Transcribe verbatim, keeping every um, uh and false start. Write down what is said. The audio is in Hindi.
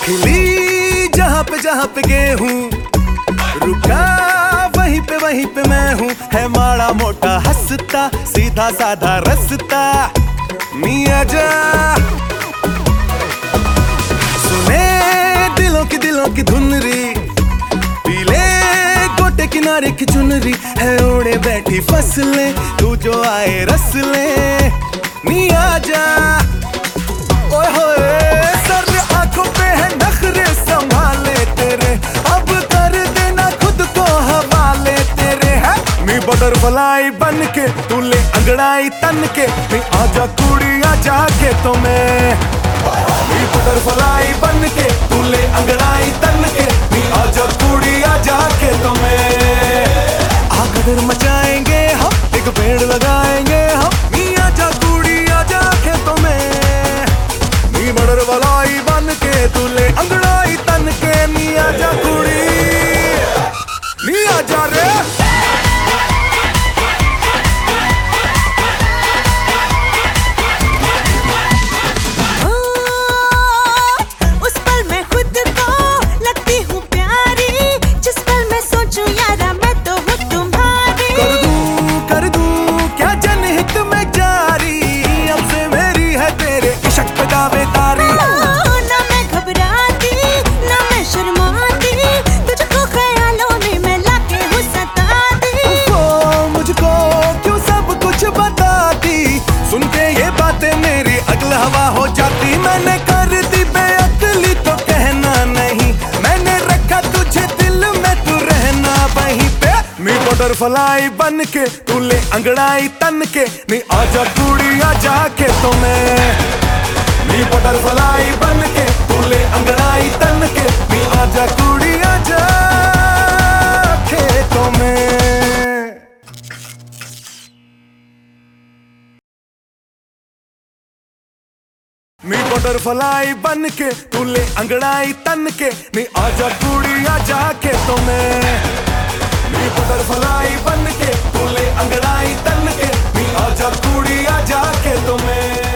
खिली जहाँ पे जहाँ पे गेहूं, रुका वहीं पे वहीं पे मैं हूँ। है माड़ा मोटा हंसता, सीधा साधा रास्ता, मियां जा सुने दिलों की दिलों की धुनरी, पीले गोटे किनारे की चुनरी। है ओढ़े बैठी फसलें, तू जो आए रसले, मियां जा ओए होए। सर आंखों पे है नखरे, संभाले तेरे, अब कर देना खुद को हवाले तेरे। है मी बटरफ्लाई बन के तू ले अंगड़ाई तन के, मी आजा कुड़ी आजा के तो मैं। मी बटरफ्लाई बन के तू ले अंगड़ाई तन के, मी आजा कुड़ी आजा के तो मैं। आगदर मचाएंगे हम, एक पेड़ लगाएंगे हम, मी आजा कुड़ी आजा के तो मैं। मी बटरफ्लाई बन के तू ले अंगड़ाई तन के, मी आजा कुड़ी मी आजा रे। हवा हो जाती मैंने कर दी बेअक्ली तो कहना नहीं, मैंने रखा तुझे दिल में तू रहना वहीं पे। मी बटरफ्लाई बन के तू ले अंगड़ाई तन के, नी आजा कुड़ी आजा के तो मैं। मी बटरफ्लाई बन के तू ले अंगड़ाई तन के, नी आजा कुड़ी आजा के तो मैं। मी बटरफ्लाई बन के तू ले अंगड़ाई तन के, नी आजा कुड़ी आजा के तो मैं। मी बटरफ्लाई बन के तू ले अंगड़ाई तन के, नी आजा कुड़ी आजा के तो मैं।